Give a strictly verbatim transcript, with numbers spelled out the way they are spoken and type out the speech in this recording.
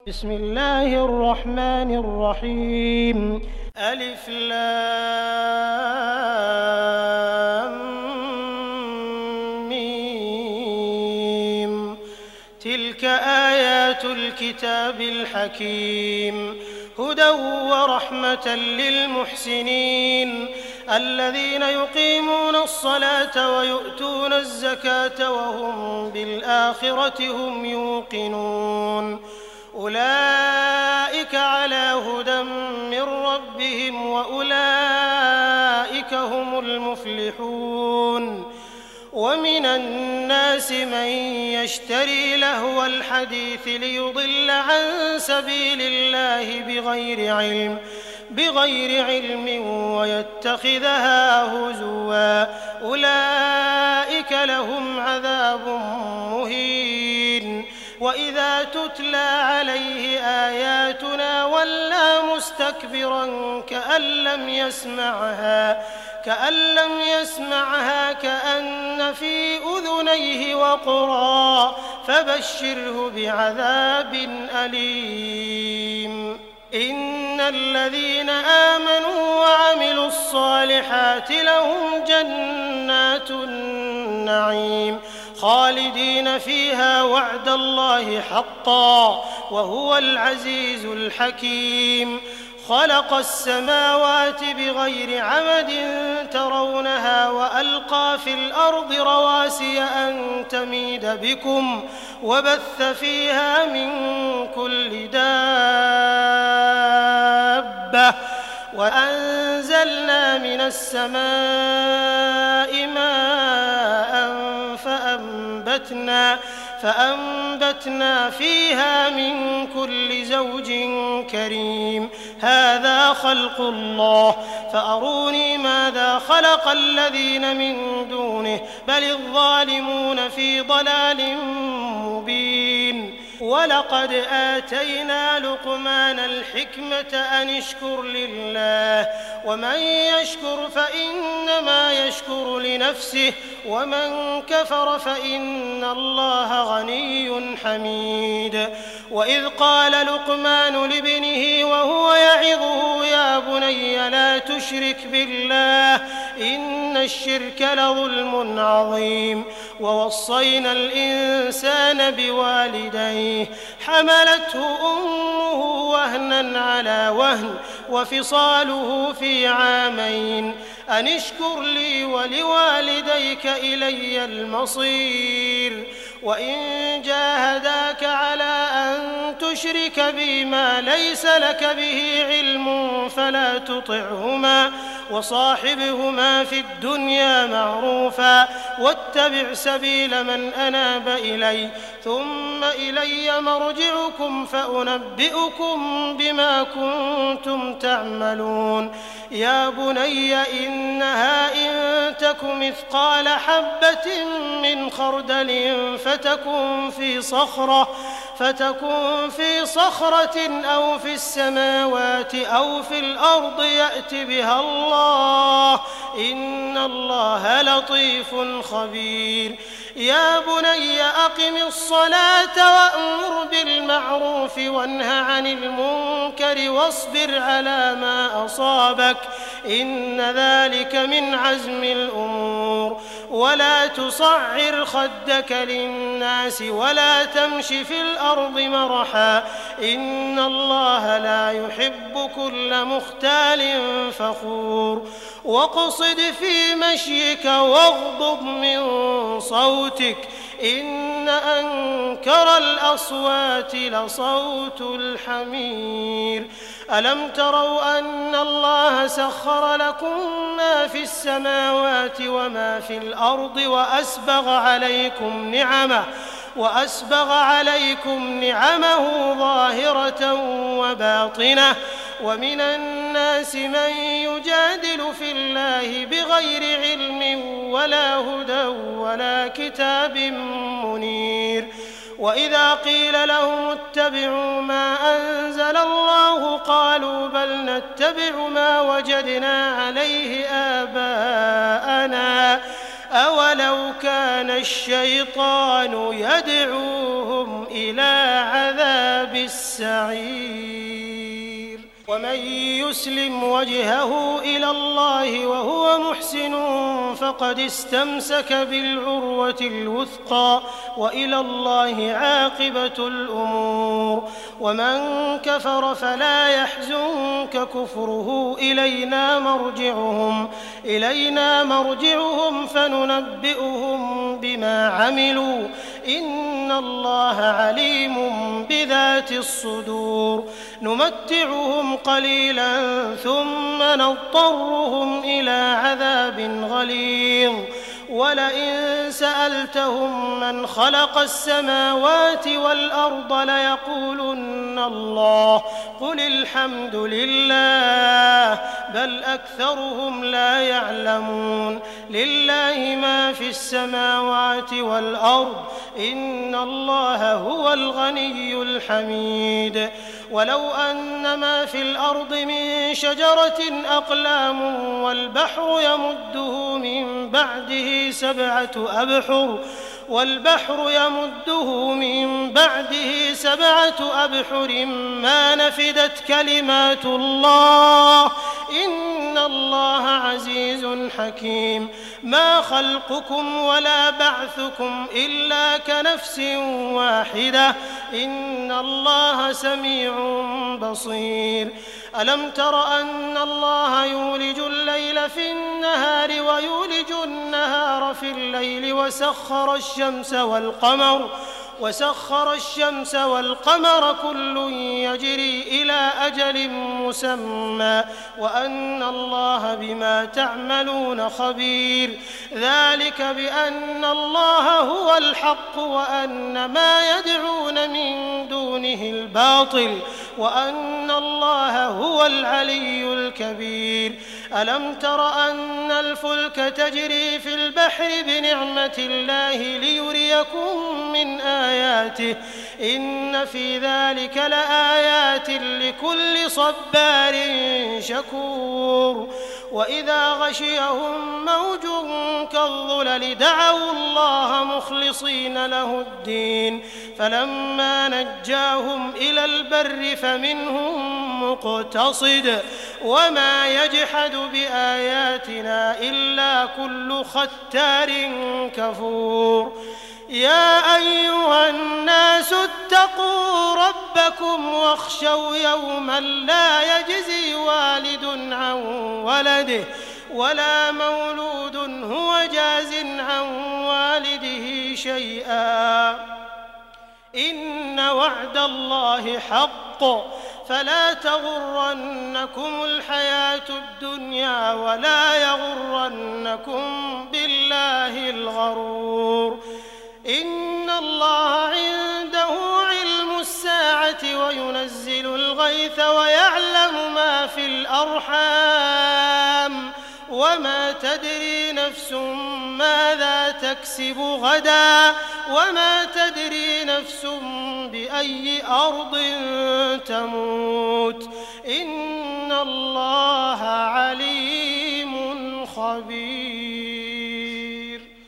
بسم الله الرحمن الرحيم. ألف لام ميم. تلك آيات الكتاب الحكيم، هدى ورحمة للمحسنين الذين يقيمون الصلاة ويؤتون الزكاة وهم بالآخرة هم يوقنون. أولئك على هدى من ربهم وأولئك هم المفلحون. ومن الناس من يشتري لهو الحديث ليضل عن سبيل الله بغير علم بغير علم ويتخذها هزوا، أولئك لهم عذاب مهين. وإذا تتلى عليه آياتنا ولى مستكبرا كأن لم يسمعها كأن لم يسمعها كأن في أذنيه وقرا، فبشره بعذاب أليم. إن الذين آمنوا وعملوا الصالحات لهم جنات النعيم خالدين فيها وعد الله حقا وهو العزيز الحكيم. خلق السماوات بغير عمد ترونها وألقى في الأرض رواسي أن تميد بكم وبث فيها من كل دابة وأنزلنا من السماء ماء فأنبتنا فأنبتنا فيها من كل زوج كريم. هذا خلق الله فأروني ماذا خلق الذين من دونه بل الظالمون في ضلال مبين. ولقد آتينا لقمان الحكمة أن اشكر لله ومن يشكر فإنما يشكر لنفسه ومن كفر فإن الله غني حميد. وإذ قال لقمان لابنه وهو يعظه يا بني لا تشرك بالله إن الشرك لظلم عظيم. ووصينا الإنسان بوالديه حملته أمه وهنا على وهن وفصاله في عامين أن اشكر لي ولوالديك إلي المصير. وإن جاهداك على أن تشرك بي ما ليس لك به علم فلا تطعهما وصاحبهما في الدنيا معروفا واتبع سبيل من أناب إلي ثم إلي مرجعكم فأنبئكم بما كنتم تعملون. يا بني إنها إن تك مثقال حبة من خردل فتكن في صخرة فتكن في صخرة أو في السماوات أو في الأرض يأت بها الله إن الله لطيف خبير. يا بني أقم الصلاة وأمر بالمعروف وانه عن المنكر واصبر على ما أصابك إن ذلك من عزم الأمور. ولا تصعر خدك للناس ولا تمش في الأرض مرحا إن الله لا يحب كل مختال فخور. واقصد في مشيك واغضض من صوتك إن أنكر الأصوات لصوت الحمير. ألم تروا أن الله سخر لكم ما في السماوات وما في الأرض وأسبغ عليكم نعمه وأسبغ عليكم نعمه ظاهرة وباطنة. ومن الناس من يجادل في الله بغير علم ولا هدى ولا كتاب منير. وإذا قيل لهم اتبعوا ما أنزل الله قالوا بل نتبع ما وجدنا عليه آباءنا أولو كان الشيطان يدعوهم إلى عذاب السعير ومن يسلم وجهه إلى الله وهو محسن فقد استمسك بالعروة الوثقى وإلى الله عاقبة الأمور ومن كفر فلا يحزنك كفره إلينا مرجعهم إلينا مرجعهم فننبئهم بما عملوا إن الله عليم بذات الصدور نمتعهم قليلا ثم نضطرهم إلى عذاب غليظ ولئن سألتهم من خلق السماوات والأرض ليقولن الله قل الحمد لله بل أكثرهم لا يعلمون لله ما في السماوات والأرض إن الله هو الغني الحميد ولو أن ما في الأرض من شجرة أقلام والبحر يمده من بعده سبعة أبحر والبحر يمده من بعده سبعة أبحر ما نفدت كلمات الله إن الله عزيز حكيم ما خلقكم ولا بعثكم إلا كنفس واحدة إن الله سميع بصير ألم تر أن الله يولج الليل في النهار ويولج النهار في الليل وسخر الشمس والقمر وسخر الشمس والقمر كل يجري إلى أجل مسمى وأن الله بما تعملون خبير ذلك بأن الله هو الحق وأن ما يدعون من دونه الباطل وأن الله هو العلي الكبير ألم تر أن الفلك تجري في البحر بنعمة الله ليريكم من آياته إن في ذلك لآيات لكل صبار شكور وإذا غشيهم موج كالظلل دعوا الله مخلصين له الدين فلما نجاهم إلى البر فمنهم مقتصد وما يجحد بآياتنا إلا كل ختار كفور يا أيها الناس اتقوا ربكم واخشوا يوما لا يجزي والد عن ولده ولا مولود هو جاز عن والده شيئا إن وعد الله حق فلا تغرنكم الحياة الدنيا ولا يغرنكم بالله الغرور إن الله عنده علم الساعة وينزل الغيث ويعلم ما في الأرحام وما تدري نفس ماذا تكسب غدا وما تدري نفس بأي أرض تموت إن الله